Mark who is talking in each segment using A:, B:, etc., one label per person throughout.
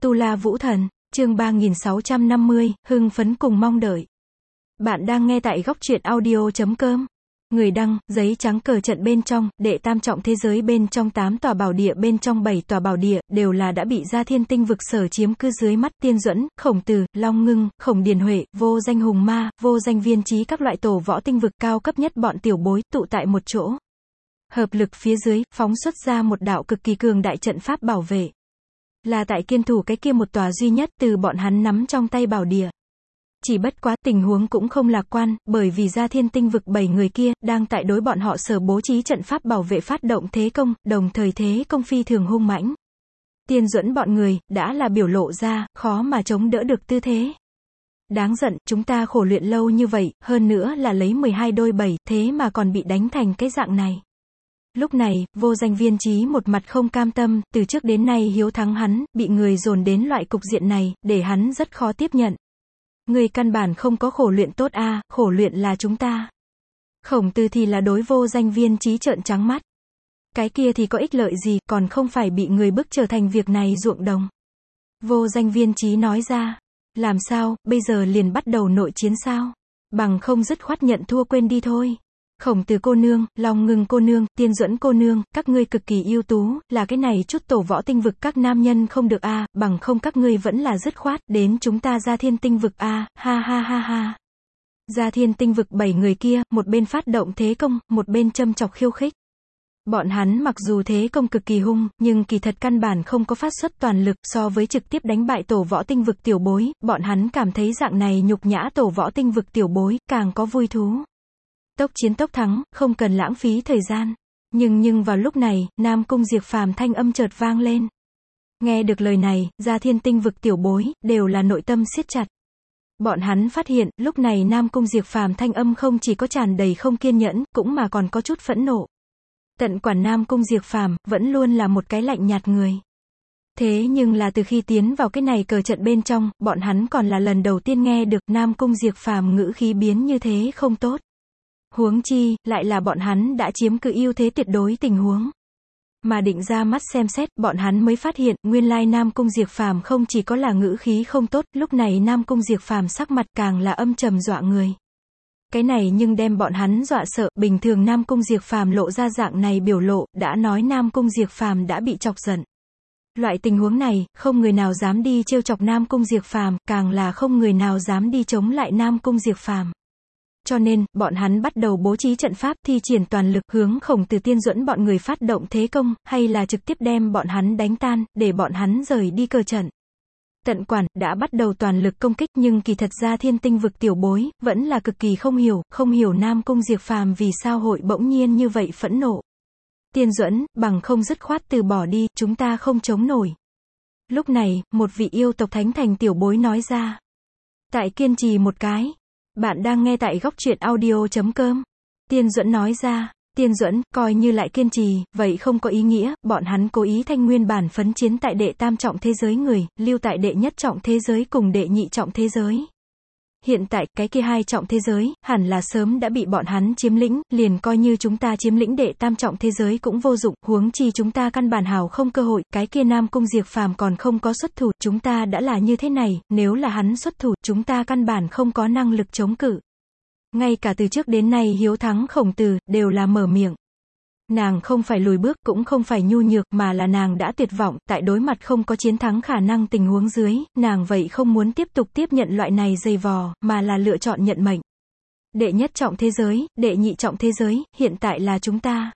A: Tu La Vũ Thần, chương 3650, hưng phấn cùng mong đợi. Bạn đang nghe tại góc truyện audio.com. Người đăng, giấy trắng cờ trận bên trong, đệ tam trọng thế giới bên trong 8 tòa bảo địa bên trong 7 tòa bảo địa, đều là đã bị Gia Thiên Tinh vực sở chiếm cư dưới mắt Tiên Duẫn, Khổng Tử, Long Ngưng, Khổng Điền Huệ, Vô Danh Hùng Ma, Vô Danh Viên Chí các loại tổ võ tinh vực cao cấp nhất bọn tiểu bối, tụ tại một chỗ. Hợp lực phía dưới, phóng xuất ra một đạo cực kỳ cường đại trận pháp bảo vệ. Là tại kiên thủ cái kia một tòa duy nhất từ bọn hắn nắm trong tay bảo địa. Chỉ bất quá tình huống cũng không lạc quan, bởi vì Gia Thiên Tinh vực 7 người kia, đang tại đối bọn họ sở bố trí trận pháp bảo vệ phát động thế công, đồng thời thế công phi thường hung mãnh. Tiên Duẫn bọn người, đã là biểu lộ ra, khó mà chống đỡ được tư thế. Đáng giận, chúng ta khổ luyện lâu như vậy, hơn nữa là lấy 12 đôi 7, thế mà còn bị đánh thành cái dạng này. Lúc này, Vô Danh Viên Chí một mặt không cam tâm, từ trước đến nay hiếu thắng hắn, bị người dồn đến loại cục diện này, để hắn rất khó tiếp nhận. Người căn bản không có khổ luyện tốt a, khổ luyện là chúng ta. Khổng Tử thì là đối Vô Danh Viên Chí trợn trắng mắt. Cái kia thì có ích lợi gì, còn không phải bị người bức trở thành việc này ruộng đồng. Vô Danh Viên Chí nói ra, làm sao, bây giờ liền bắt đầu nội chiến sao? Bằng không dứt khoát nhận thua quên đi thôi. Khổng Tử cô nương, Long Ngưng cô nương, Tiên Duẫn cô nương, các ngươi cực kỳ ưu tú, là cái này chút tổ võ tinh vực các nam nhân không được a, bằng không các ngươi vẫn là dứt khoát, đến chúng ta Gia Thiên Tinh vực a, ha ha ha ha. Gia Thiên Tinh vực 7 người kia, một bên phát động thế công, một bên châm chọc khiêu khích. Bọn hắn mặc dù thế công cực kỳ hung, nhưng kỳ thật căn bản không có phát xuất toàn lực, so với trực tiếp đánh bại tổ võ tinh vực tiểu bối, bọn hắn cảm thấy dạng này nhục nhã tổ võ tinh vực tiểu bối, càng có vui thú. Tốc chiến tốc thắng, không cần lãng phí thời gian. Nhưng vào lúc này, Nam Cung Diệp Phàm thanh âm chợt vang lên. Nghe được lời này, Gia Thiên Tinh vực tiểu bối, đều là nội tâm siết chặt. Bọn hắn phát hiện, lúc này Nam Cung Diệp Phàm thanh âm không chỉ có tràn đầy không kiên nhẫn, cũng mà còn có chút phẫn nộ. Tận quản Nam Cung Diệp Phàm, vẫn luôn là một cái lạnh nhạt người. Thế nhưng là từ khi tiến vào cái này cờ trận bên trong, bọn hắn còn là lần đầu tiên nghe được Nam Cung Diệp Phàm ngữ khí biến như thế không tốt. Huống chi, lại là bọn hắn đã chiếm cứ ưu thế tuyệt đối tình huống. Mà định ra mắt xem xét, bọn hắn mới phát hiện, nguyên lai Nam Cung Diệp Phàm không chỉ có là ngữ khí không tốt, lúc này Nam Cung Diệp Phàm sắc mặt càng là âm trầm dọa người. Cái này nhưng đem bọn hắn dọa sợ, bình thường Nam Cung Diệp Phàm lộ ra dạng này biểu lộ, đã nói Nam Cung Diệp Phàm đã bị chọc giận. Loại tình huống này, không người nào dám đi trêu chọc Nam Cung Diệp Phàm, càng là không người nào dám đi chống lại Nam Cung Diệp Phàm. Cho nên, bọn hắn bắt đầu bố trí trận pháp thi triển toàn lực hướng Khổng Tử Tiên Duẫn bọn người phát động thế công, hay là trực tiếp đem bọn hắn đánh tan, để bọn hắn rời đi cờ trận. Tận quản, đã bắt đầu toàn lực công kích nhưng kỳ thật Gia Thiên Tinh vực tiểu bối, vẫn là cực kỳ không hiểu Nam Cung Diệp Phàm vì sao hội bỗng nhiên như vậy phẫn nộ. Tiên Duẫn, bằng không dứt khoát từ bỏ đi, chúng ta không chống nổi. Lúc này, một vị yêu tộc thánh thành tiểu bối nói ra. Tại kiên trì một cái. Bạn đang nghe tại góc truyện audio.com. Tiên Duẫn nói ra, Tiên Duẫn, coi như lại kiên trì, vậy không có ý nghĩa, bọn hắn cố ý thanh nguyên bản phấn chiến tại đệ tam trọng thế giới người, lưu tại đệ nhất trọng thế giới cùng đệ nhị trọng thế giới. Hiện tại, cái kia hai trọng thế giới, hẳn là sớm đã bị bọn hắn chiếm lĩnh, liền coi như chúng ta chiếm lĩnh đệ tam trọng thế giới cũng vô dụng, huống chi chúng ta căn bản hào không cơ hội, cái kia Nam Cung Diệp Phàm còn không có xuất thủ, chúng ta đã là như thế này, nếu là hắn xuất thủ, chúng ta căn bản không có năng lực chống cự. Ngay cả từ trước đến nay hiếu thắng Khổng Tử, đều là mở miệng. Nàng không phải lùi bước, cũng không phải nhu nhược, mà là nàng đã tuyệt vọng, tại đối mặt không có chiến thắng khả năng tình huống dưới, nàng vậy không muốn tiếp tục tiếp nhận loại này dày vò, mà là lựa chọn nhận mệnh. Đệ nhất trọng thế giới, đệ nhị trọng thế giới, hiện tại là chúng ta.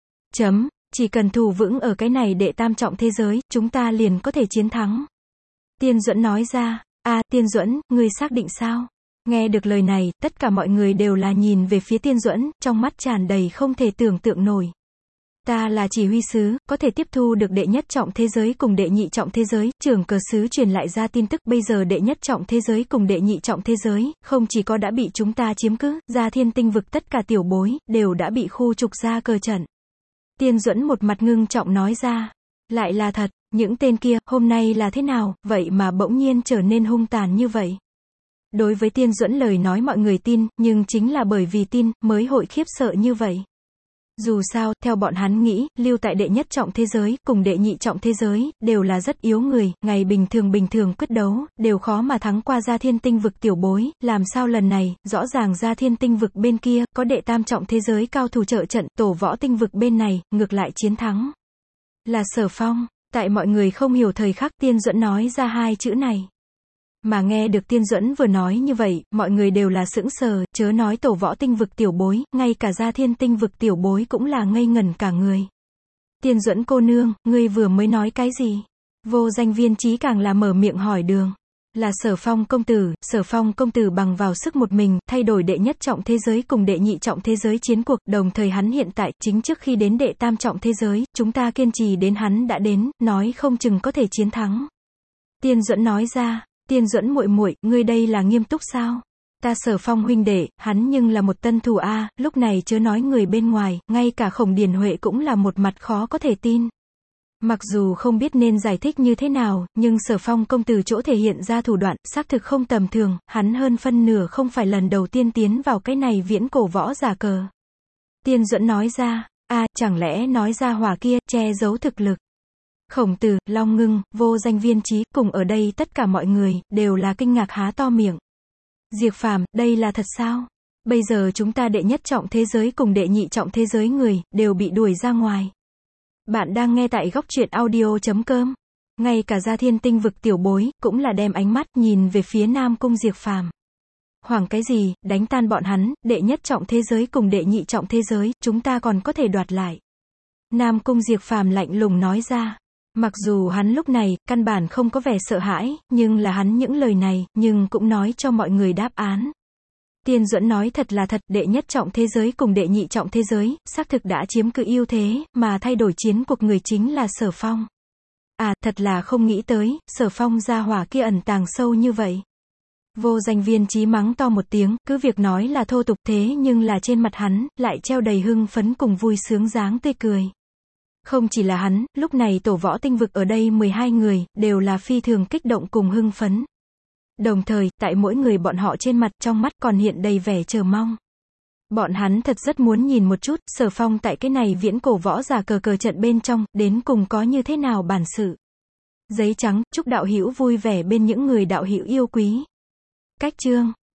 A: Chỉ cần thủ vững ở cái này đệ tam trọng thế giới, chúng ta liền có thể chiến thắng. Tiên Duẫn nói ra, Tiên Duẫn, ngươi xác định sao? Nghe được lời này, tất cả mọi người đều là nhìn về phía Tiên Duẫn, trong mắt tràn đầy không thể tưởng tượng nổi. Ta là chỉ huy sứ, có thể tiếp thu được đệ nhất trọng thế giới cùng đệ nhị trọng thế giới, trưởng cờ sứ truyền lại ra tin tức bây giờ đệ nhất trọng thế giới cùng đệ nhị trọng thế giới, không chỉ có đã bị chúng ta chiếm cứ, Gia Thiên Tinh vực tất cả tiểu bối, đều đã bị khu trục ra cờ trận. Tiên Duẫn một mặt ngưng trọng nói ra, lại là thật, những tên kia, hôm nay là thế nào, vậy mà bỗng nhiên trở nên hung tàn như vậy. Đối với Tiên Duẫn lời nói mọi người tin, nhưng chính là bởi vì tin, mới hội khiếp sợ như vậy. Dù sao, theo bọn hắn nghĩ, lưu tại đệ nhất trọng thế giới, cùng đệ nhị trọng thế giới, đều là rất yếu người, ngày bình thường quyết đấu, đều khó mà thắng qua Gia Thiên Tinh vực tiểu bối, làm sao lần này, rõ ràng Gia Thiên Tinh vực bên kia, có đệ tam trọng thế giới cao thủ trợ trận, tổ võ tinh vực bên này, ngược lại chiến thắng. Là Sở Phong, tại mọi người không hiểu thời khắc Tiên Duẫn nói ra hai chữ này. Mà nghe được Tiên Duẫn vừa nói như vậy, mọi người đều là sững sờ, chớ nói tổ võ tinh vực tiểu bối, ngay cả Gia Thiên Tinh vực tiểu bối cũng là ngây ngẩn cả người. Tiên Duẫn cô nương, ngươi vừa mới nói cái gì? Vô Danh Viên Chí càng là mở miệng hỏi đường. Là Sở Phong công tử bằng vào sức một mình, thay đổi đệ nhất trọng thế giới cùng đệ nhị trọng thế giới chiến cuộc, đồng thời hắn hiện tại, chính trước khi đến đệ tam trọng thế giới, chúng ta kiên trì đến hắn đã đến, nói không chừng có thể chiến thắng. Tiên Duẫn nói ra. Tiên Duẫn muội muội, ngươi đây là nghiêm túc sao? Ta Sở Phong huynh đệ, hắn nhưng là một tân thủ a, lúc này chớ nói người bên ngoài, ngay cả Khổng Điền Huệ cũng là một mặt khó có thể tin. Mặc dù không biết nên giải thích như thế nào, nhưng Sở Phong công tử chỗ thể hiện ra thủ đoạn, xác thực không tầm thường, hắn hơn phân nửa không phải lần đầu tiên tiến vào cái này viễn cổ võ giả cờ. Tiên Duẫn nói ra, chẳng lẽ nói ra hỏa kia, che giấu thực lực. Khổng Tử, Long Ngưng, Vô Danh Viên Chí, cùng ở đây tất cả mọi người, đều là kinh ngạc há to miệng. Diệp Phàm, đây là thật sao? Bây giờ chúng ta đệ nhất trọng thế giới cùng đệ nhị trọng thế giới người, đều bị đuổi ra ngoài. Bạn đang nghe tại góc truyện audio.com. Ngay cả Gia Thiên Tinh vực tiểu bối, cũng là đem ánh mắt nhìn về phía Nam Cung Diệp Phàm. Hoảng cái gì, đánh tan bọn hắn, đệ nhất trọng thế giới cùng đệ nhị trọng thế giới, chúng ta còn có thể đoạt lại. Nam Cung Diệp Phàm lạnh lùng nói ra. Mặc dù hắn lúc này, căn bản không có vẻ sợ hãi, nhưng là hắn những lời này, nhưng cũng nói cho mọi người đáp án. Tiên Duẫn nói thật là thật, đệ nhất trọng thế giới cùng đệ nhị trọng thế giới, xác thực đã chiếm cứ ưu thế, mà thay đổi chiến cuộc người chính là Sở Phong. Thật là không nghĩ tới, Sở Phong gia hỏa kia ẩn tàng sâu như vậy. Vô Danh Viên Chí mắng to một tiếng, cứ việc nói là thô tục thế nhưng là trên mặt hắn, lại treo đầy hưng phấn cùng vui sướng dáng tươi cười. Không chỉ là hắn, lúc này tổ võ tinh vực ở đây 12 người, đều là phi thường kích động cùng hưng phấn. Đồng thời, tại mỗi người bọn họ trên mặt, trong mắt còn hiện đầy vẻ chờ mong. Bọn hắn thật rất muốn nhìn một chút, Sở Phong tại cái này viễn cổ võ giả cờ trận bên trong, đến cùng có như thế nào bản sự. Giấy trắng, chúc đạo hữu vui vẻ bên những người đạo hữu yêu quý. Cách chương.